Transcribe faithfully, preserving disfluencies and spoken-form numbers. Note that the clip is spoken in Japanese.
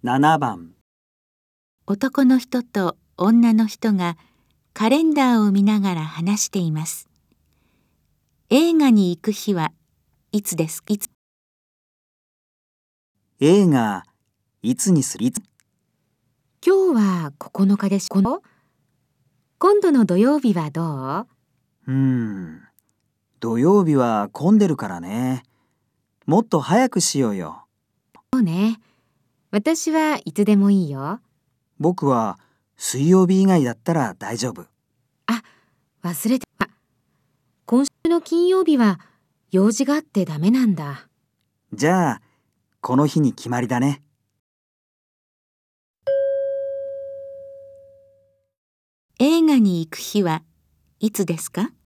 ななばん。 男の人と女の人がカレンダーを見ながら話しています。映画に行く日はいつですいつ映画、いつにするいつ今日はここのかでしこの今度の土曜日はどう？ うーん、土曜日は混んでるからね。もっと早くしようよ。 そうね。私はいつでもいいよ。 僕は水曜日以外だったら大丈夫。 あ、忘れてた。今週の金曜日は用事があってダメなんだ。 じゃあ、この日に決まりだね。 映画に行く日はいつですか？